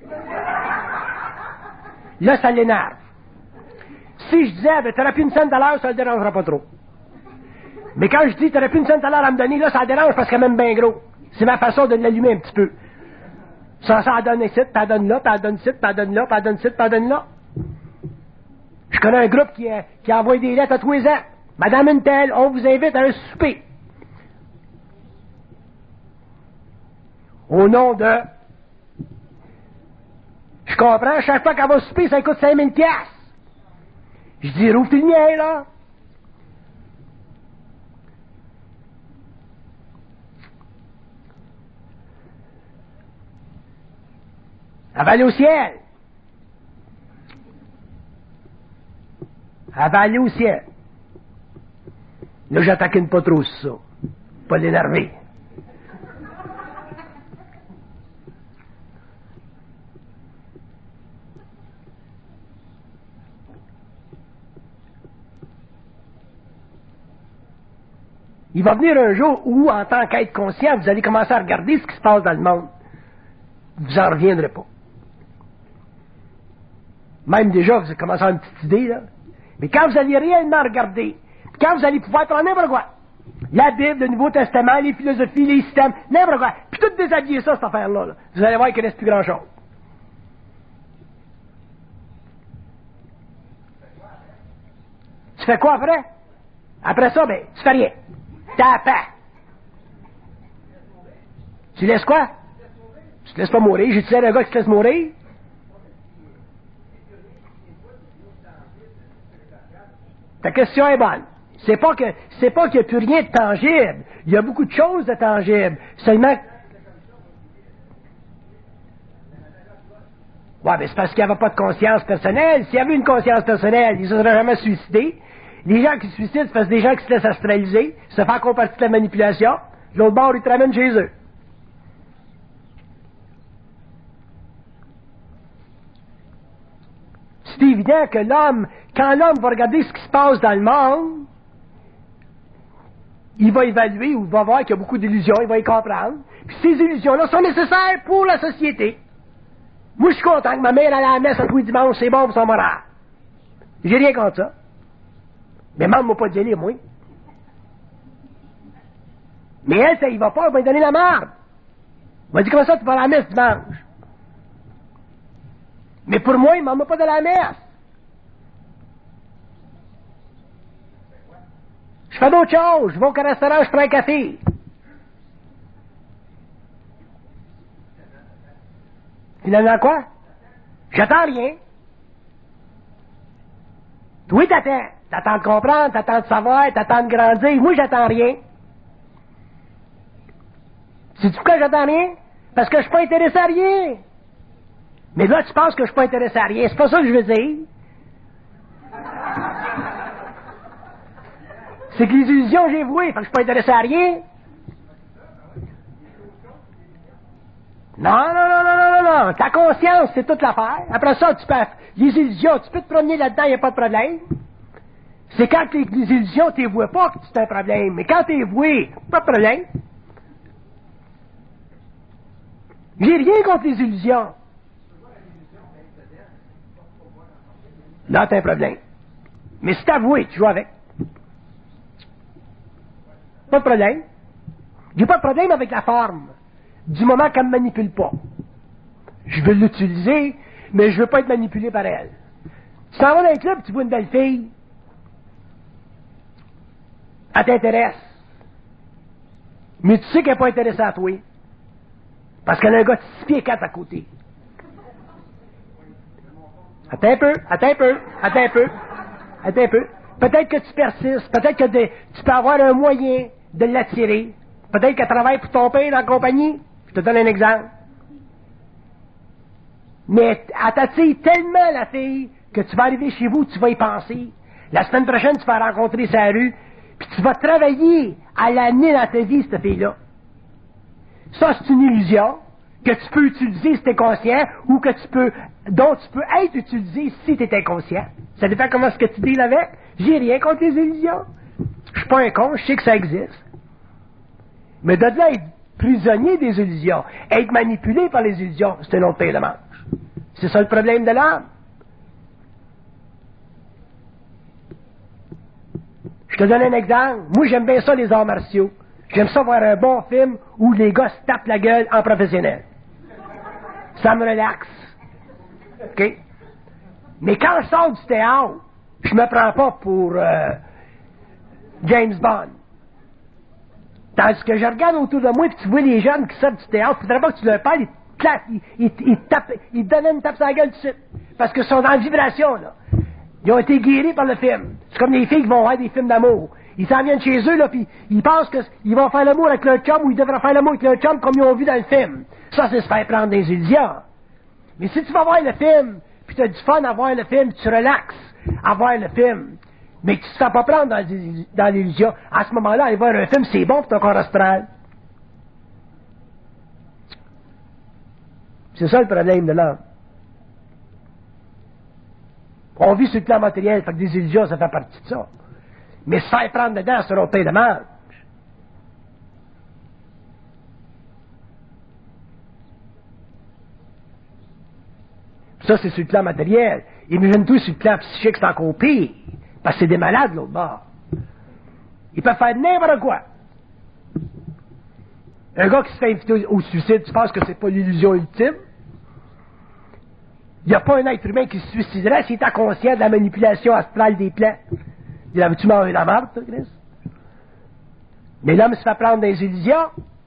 Là, ça l'énerve. Si je disais, ben, t'aurais plus une scène tout à l'heure, ça le dérangera pas trop. Mais quand je dis, t'aurais plus une scène tout à l'heure à me donner, là, ça le dérange parce qu'elle m'aime bien gros. C'est ma façon de l'allumer un petit peu. Ça, ça donne ici, t'en donne là, t'en donne ici, t'en donne là, t'en donne ici, t'en donne là. Je connais un groupe qui, a, qui envoie des lettres à tous les ans. Madame Untel, on vous invite à un souper. Au nom de... Je comprends, chaque fois qu'elle va souper, ça coûte cinq mille piastres. Je dis, rouvre le mien, là. Elle va aller au ciel. Elle va aller au ciel. Là, j'attaquine pas trop sur ça. Pas l'énerver. Il va venir un jour où, en tant qu'être conscient, vous allez commencer à regarder ce qui se passe dans le monde. Vous en reviendrez pas. Même déjà, vous avez commencé à avoir une petite idée, là. Mais quand vous allez réellement regarder, quand vous allez pouvoir prendre n'importe quoi, la Bible, le Nouveau Testament, les philosophies, les systèmes, n'importe quoi, puis tout déshabiller ça, cette affaire-là, là, vous allez voir qu'il ne reste plus grand-chose. Tu fais quoi après? Après ça, ben, tu fais rien. T'as paix. Tu laisses quoi? Tu te laisses pas mourir. J'ai tué un gars qui te laisse mourir. Ta question est bonne. C'est pas que, c'est pas qu'il n'y a plus rien de tangible. Il y a beaucoup de choses de tangibles. Seulement, ouais, mais c'est parce qu'il n'y avait pas de conscience personnelle. S'il y avait une conscience personnelle, ils ne se seraient jamais suicidés. Les gens qui se suicident, c'est parce que des gens qui se laissent astraliser, se font encore partie de la manipulation. L'autre bord, ils te ramènent chez eux. C'est évident que l'homme, quand l'homme va regarder ce qui se passe dans le monde, il va évaluer ou il va voir qu'il y a beaucoup d'illusions, il va y comprendre. Puis ces illusions-là sont nécessaires pour la société. Moi, je suis content que ma mère aille à la messe à tous les dimanches, c'est bon pour son moral. J'ai rien contre ça. Mais demande-moi pas d'y aller, moi. Mais elle, ça y va pas, elle va lui donner la marde. Elle m'a dit, comment ça, tu vas à la messe dimanche? Mais pour moi, il ne m'a pas de la messe. Je fais d'autres choses. Je vais au restaurant, je prends un café. Finalement, quoi? J'attends rien. Oui, t'attends. T'attends de comprendre, t'attends de savoir, t'attends de grandir. Moi, j'attends rien. Sais-tu pourquoi j'attends rien? Parce que je suis pas intéressé à rien. Mais là, tu penses que je suis pas intéressé à rien. C'est pas ça que je veux dire. C'est que les illusions, j'ai voué, fait que je suis pas intéressé à rien. Non, non, non, non, non, non, non. Ta conscience, c'est toute l'affaire. Après ça, tu peux, les illusions, tu peux te promener là-dedans, il n'y a pas de problème. C'est quand les, les illusions, tu les vois pas que c'est un problème. Mais quand tu les vois, pas de problème. J'ai rien contre les illusions. Là, t'as un problème. Mais c'est avoué, tu joues avec. Pas de problème. J'ai pas de problème avec la forme. Du moment qu'elle ne me manipule pas. Je veux l'utiliser, mais je veux pas être manipulé par elle. Tu t'en vas dans un club, tu vois une belle fille. Elle t'intéresse. Mais tu sais qu'elle n'est pas intéressée à toi. Parce qu'elle a un gars de six pieds quatre à côté. Attends un peu, attends un peu, attends un peu, attends un peu. Peut-être que tu persistes, peut-être que de, tu peux avoir un moyen de l'attirer. Peut-être qu'elle travaille pour ton père dans la compagnie. Je te donne un exemple. Mais elle t'attire tellement, la fille, que tu vas arriver chez vous, tu vas y penser. La semaine prochaine, tu vas la rencontrer sur la rue, puis tu vas travailler à l'amener dans ta vie, cette fille-là. Ça, c'est une illusion que tu peux utiliser si tu es conscient, ou que tu peux, dont tu peux être utilisé si tu es inconscient. Ça dépend comment est-ce que tu deals avec. J'ai rien contre les illusions. Je suis pas un con, je sais que ça existe. Mais de là être prisonnier des illusions, être manipulé par les illusions, c'est un autre paire de manche. C'est ça le problème de l'âme. Je te donne un exemple. Moi, j'aime bien ça, les arts martiaux. J'aime ça voir un bon film où les gars se tapent la gueule en professionnel. Ça me relaxe. OK? Mais quand je sors du théâtre, je me prends pas pour euh, James Bond. Tandis que je regarde autour de moi et tu vois les jeunes qui sortent du théâtre, il faudrait pas que tu leur parles, ils te claquent, ils, ils, ils, te tapent, ils te donnent une tape sur la gueule tout de suite. Parce qu'ils sont dans la vibration, là. Ils ont été guéris par le film. C'est comme les filles qui vont voir des films d'amour. Ils s'en viennent chez eux, là, puis ils pensent qu'ils vont faire l'amour avec leur chum ou ils devraient faire l'amour avec leur chum comme ils ont vu dans le film. Ça, c'est se faire prendre des illusions. Mais si tu vas voir le film, puis tu as du fun à voir le film, tu relaxes à voir le film, mais que tu ne te fais pas prendre dans, dans l'illusion, à ce moment-là, aller voir un film, c'est bon pour ton corps astral. C'est ça le problème de l'homme. On vit sur le plan matériel, fait que des illusions, ça fait partie de ça. Mais se faire prendre dedans, c'est un pain de manche. Ça, c'est sur le plan matériel. Imagine-toi sur le plan psychique, c'est encore pire. Parce que c'est des malades, l'autre bord. Ils peuvent faire n'importe quoi. Un gars qui se fait inviter au suicide, tu penses que c'est pas l'illusion ultime? Il n'y a pas un être humain qui se suiciderait s'il était conscient de la manipulation astrale des plans. Il avait-tu mangé la marde, toi, Chris? Mais l'homme se fait prendre des illusions.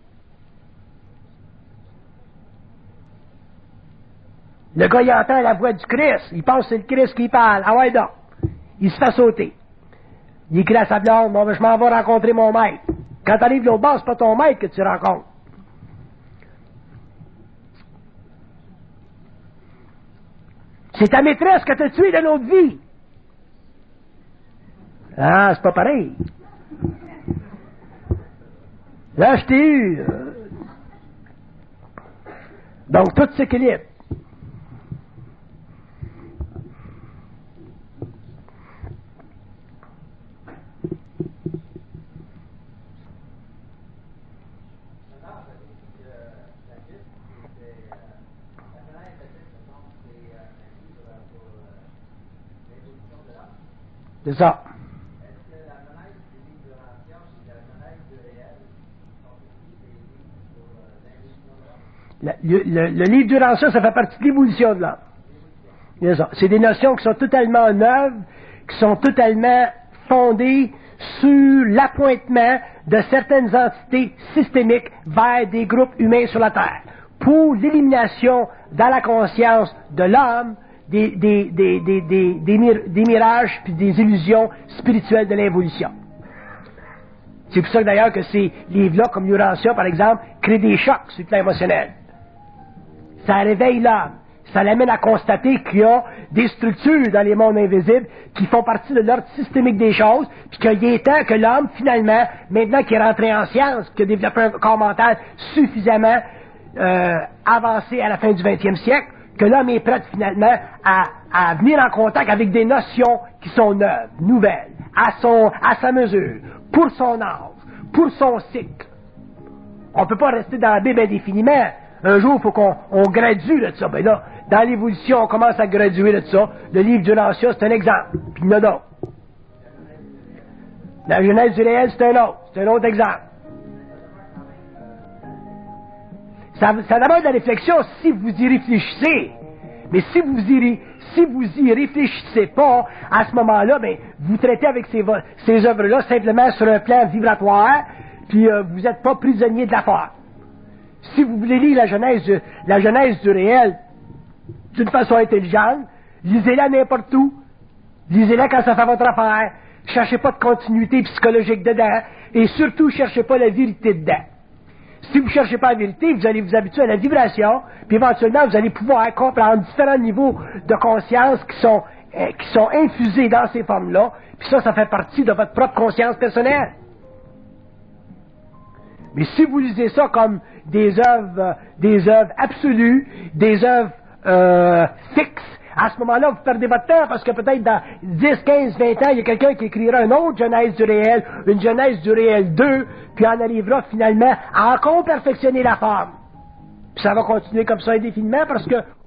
Le gars, il entend la voix du Christ. Il pense que c'est le Christ qui parle. Ah ouais, donc. Il se fait sauter. Il écrit à sa blonde, bon, je m'en vais rencontrer mon maître. Quand t'arrives l'autre bord, c'est pas ton maître que tu rencontres. C'est ta maîtresse que t'as tuée de l'autre vie. Ah, c'est pas pareil. Là, je t'ai eu. Donc, tout s'équilibre. C'est ça. Est-ce que la fenêtre du livre de l'ancien et la fenêtre du réel sont aussi des livres pour l'évolution de l'homme? Le, le, le livre du Rancien, ça fait partie de l'évolution de l'homme. C'est ça. C'est des notions qui sont totalement neuves, qui sont totalement fondées sur l'appointement de certaines entités systémiques vers des groupes humains sur la Terre, pour l'élimination dans la conscience de l'homme Des, des, des, des, des, des, mir- des mirages puis des illusions spirituelles de l'évolution. C'est pour ça que d'ailleurs que ces livres-là, comme Urantia par exemple, créent des chocs sur le plan émotionnel. Ça réveille l'homme. ça l'amène à constater qu'il y a des structures dans les mondes invisibles qui font partie de l'ordre systémique des choses, puis qu'il est temps que l'homme, finalement, maintenant qu'il est rentré en science, qu'il a développé un corps mental suffisamment euh, avancé à la fin du vingtième siècle, que l'homme est prêt finalement à, à venir en contact avec des notions qui sont neuves, nouvelles, à, son, à sa mesure, pour son âge, pour son cycle. On ne peut pas rester dans la Bible indéfiniment. Un jour, il faut qu'on on gradue de ça. Ben là, dans l'évolution, on commence à graduer de ça. Le livre du Lancia, c'est un exemple. Puis il y en a d'autres. La Genèse du réel, c'est un autre. C'est un autre exemple. Ça, ça demande de la réflexion si vous y réfléchissez. Mais si vous y, si vous y réfléchissez pas, à ce moment-là, ben, vous traitez avec ces, ces œuvres-là simplement sur un plan vibratoire, puis euh, vous n'êtes pas prisonnier de l'affaire. Si vous voulez lire la Genèse, la Genèse du réel d'une façon intelligente, lisez-la n'importe où. Lisez-la quand ça fait votre affaire. Cherchez pas de continuité psychologique dedans. Et surtout, cherchez pas la vérité dedans. Si vous ne cherchez pas la vérité, vous allez vous habituer à la vibration, puis éventuellement, vous allez pouvoir comprendre différents niveaux de conscience qui sont, euh, qui sont infusés dans ces formes-là, puis ça, ça fait partie de votre propre conscience personnelle. Mais si vous lisez ça comme des œuvres, euh, des œuvres absolues, des œuvres euh, fixes, à ce moment-là, vous perdez votre temps, parce que peut-être dans dix, quinze, vingt ans, il y a quelqu'un qui écrira une autre Genèse du réel, une Genèse du réel deux, puis on arrivera finalement à encore perfectionner la forme. Puis ça va continuer comme ça indéfiniment, parce que